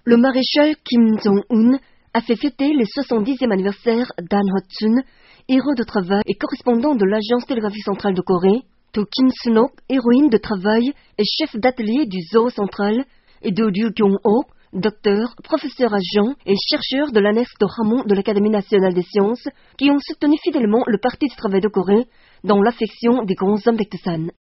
Le maréchal Kim Jong-un a fait fêter le 70e anniversaire d'An Ho-chun, héros de travail et correspondant de l'Agence télégraphique centrale de Corée, de Kim Sun-ok, héroïne de travail et chef d'atelier du Zoo central, et de Ryu Kyung-ok, docteur, professeur adjoint et chercheur de l'annexe de Hamon de l'Académie nationale des sciences, qui ont soutenu fidèlement le Parti du travail de Corée dans l'affection des grands hommes d'Ektosan.